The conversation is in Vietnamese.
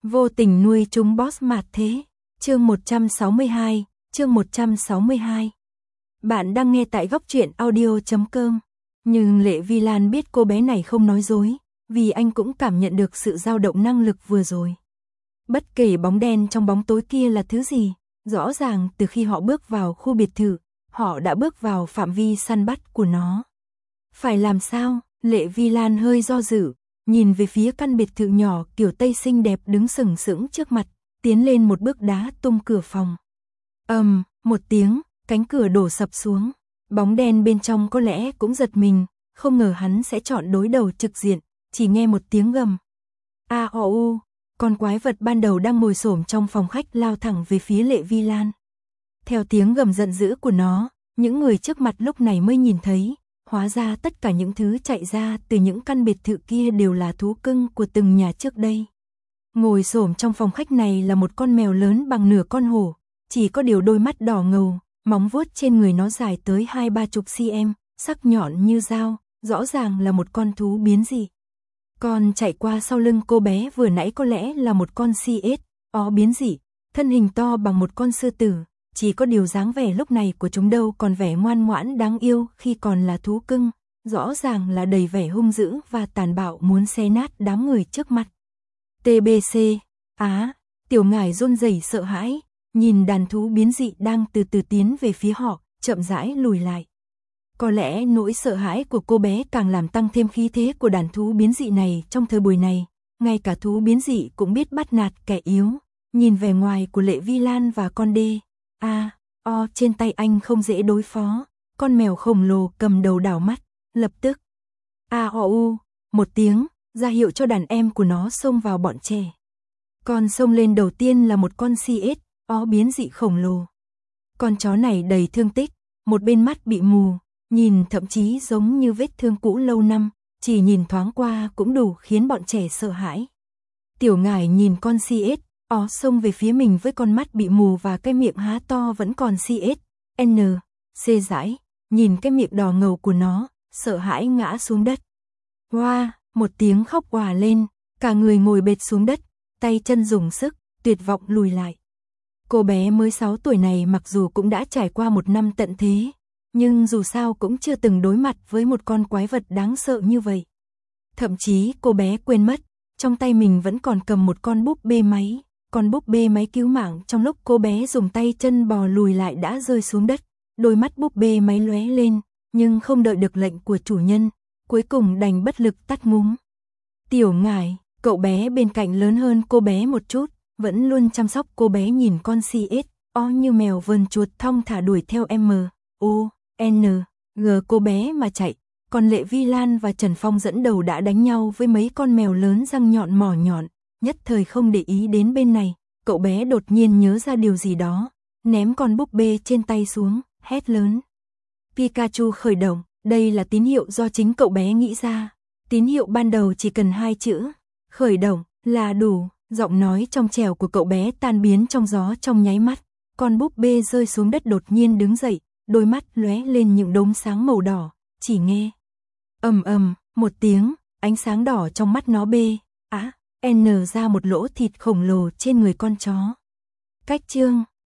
Vô tình nuôi chúng boss mạt thế. Chương 162, chương 162. Bạn đang nghe tại góc truyện audio.com. Nhưng Lệ Vi Lan biết cô bé này không nói dối, vì anh cũng cảm nhận được sự dao động năng lực vừa rồi. Bất kể bóng đen trong bóng tối kia là thứ gì, rõ ràng từ khi họ bước vào khu biệt thự, họ đã bước vào phạm vi săn bắt của nó. Phải làm sao? Lệ Vi Lan hơi do dự, nhìn về phía căn biệt thự nhỏ kiểu Tây xinh đẹp đứng sừng sững trước mặt, tiến lên một bước đá tung cửa phòng. Một tiếng, cánh cửa đổ sập xuống. Bóng đen bên trong có lẽ cũng giật mình, không ngờ hắn sẽ chọn đối đầu trực diện, chỉ nghe một tiếng gầm. Con quái vật ban đầu đang ngồi xổm trong phòng khách lao thẳng về phía Lệ Vi Lan. Theo tiếng gầm giận dữ của nó, những người trước mặt lúc này mới nhìn thấy, hóa ra tất cả những thứ chạy ra từ những căn biệt thự kia đều là thú cưng của từng nhà trước đây. Ngồi xổm trong phòng khách này là một con mèo lớn bằng nửa con hổ, chỉ có điều đôi mắt đỏ ngầu, móng vuốt trên người nó dài tới 20-30 cm, sắc nhọn như dao, rõ ràng là một con thú biến dị. Còn chạy qua sau lưng cô bé vừa nãy có lẽ là một con CSO biến dị, thân hình to bằng một con sư tử, chỉ có điều dáng vẻ lúc này của chúng đâu còn vẻ ngoan ngoãn đáng yêu khi còn là thú cưng, rõ ràng là đầy vẻ hung dữ và tàn bạo muốn xé nát đám người trước mặt. TBC, Tiểu Ngải run rẩy sợ hãi, nhìn đàn thú biến dị đang từ từ tiến về phía họ, chậm rãi lùi lại. Có lẽ nỗi sợ hãi của cô bé càng làm tăng thêm khí thế của đàn thú biến dị này trong thời buổi này, ngay cả thú biến dị cũng biết bắt nạt kẻ yếu. Nhìn vẻ ngoài của Lệ Vi Lan và con trên tay anh không dễ đối phó, con mèo khổng lồ cầm đầu đảo mắt, lập tức một tiếng, ra hiệu cho đàn em của nó xông vào bọn trẻ. Con xông lên đầu tiên là một con CSO biến dị khổng lồ. Con chó này đầy thương tích, một bên mắt bị mù, nhìn thậm chí giống như vết thương cũ lâu năm, chỉ nhìn thoáng qua cũng đủ khiến bọn trẻ sợ hãi. Tiểu Ngải nhìn con CSO xông về phía mình với con mắt bị mù và cái miệng há to vẫn còn CSNC dãi, nhìn cái miệng đỏ ngầu của nó, sợ hãi ngã xuống đất. Một tiếng khóc òa lên, cả người ngồi bệt xuống đất, tay chân dùng sức, tuyệt vọng lùi lại. Cô bé mới 6 tuổi này mặc dù cũng đã trải qua một năm tận thế, nhưng dù sao cũng chưa từng đối mặt với một con quái vật đáng sợ như vậy. Thậm chí cô bé quên mất, trong tay mình vẫn còn cầm một con búp bê máy, con búp bê máy cứu mạng trong lúc cô bé dùng tay chân bò lùi lại đã rơi xuống đất, đôi mắt búp bê máy lóe lên, nhưng không đợi được lệnh của chủ nhân, cuối cùng đành bất lực tắt ngúm. Tiểu Ngải, cậu bé bên cạnh lớn hơn cô bé một chút, vẫn luôn chăm sóc cô bé nhìn con CSO như mèo vờn chuột thong thả đuổi theo cô bé mà chạy. Còn Lệ Vi Lan và Trần Phong dẫn đầu đã đánh nhau với mấy con mèo lớn răng nhọn mỏ nhọn, nhất thời không để ý đến bên này, cậu bé đột nhiên nhớ ra điều gì đó, ném con búp bê trên tay xuống, hét lớn. Pikachu khởi động, đây là tín hiệu do chính cậu bé nghĩ ra. Tín hiệu ban đầu chỉ cần 2 chữ, khởi động, là đủ, giọng nói trong trẻo của cậu bé tan biến trong gió trong nháy mắt, con búp bê rơi xuống đất đột nhiên đứng dậy, đôi mắt lóe lên những đốm sáng màu đỏ, chỉ nghe một tiếng, ánh sáng đỏ trong mắt nó ra một lỗ thịt khổng lồ trên người con chó. Cách chương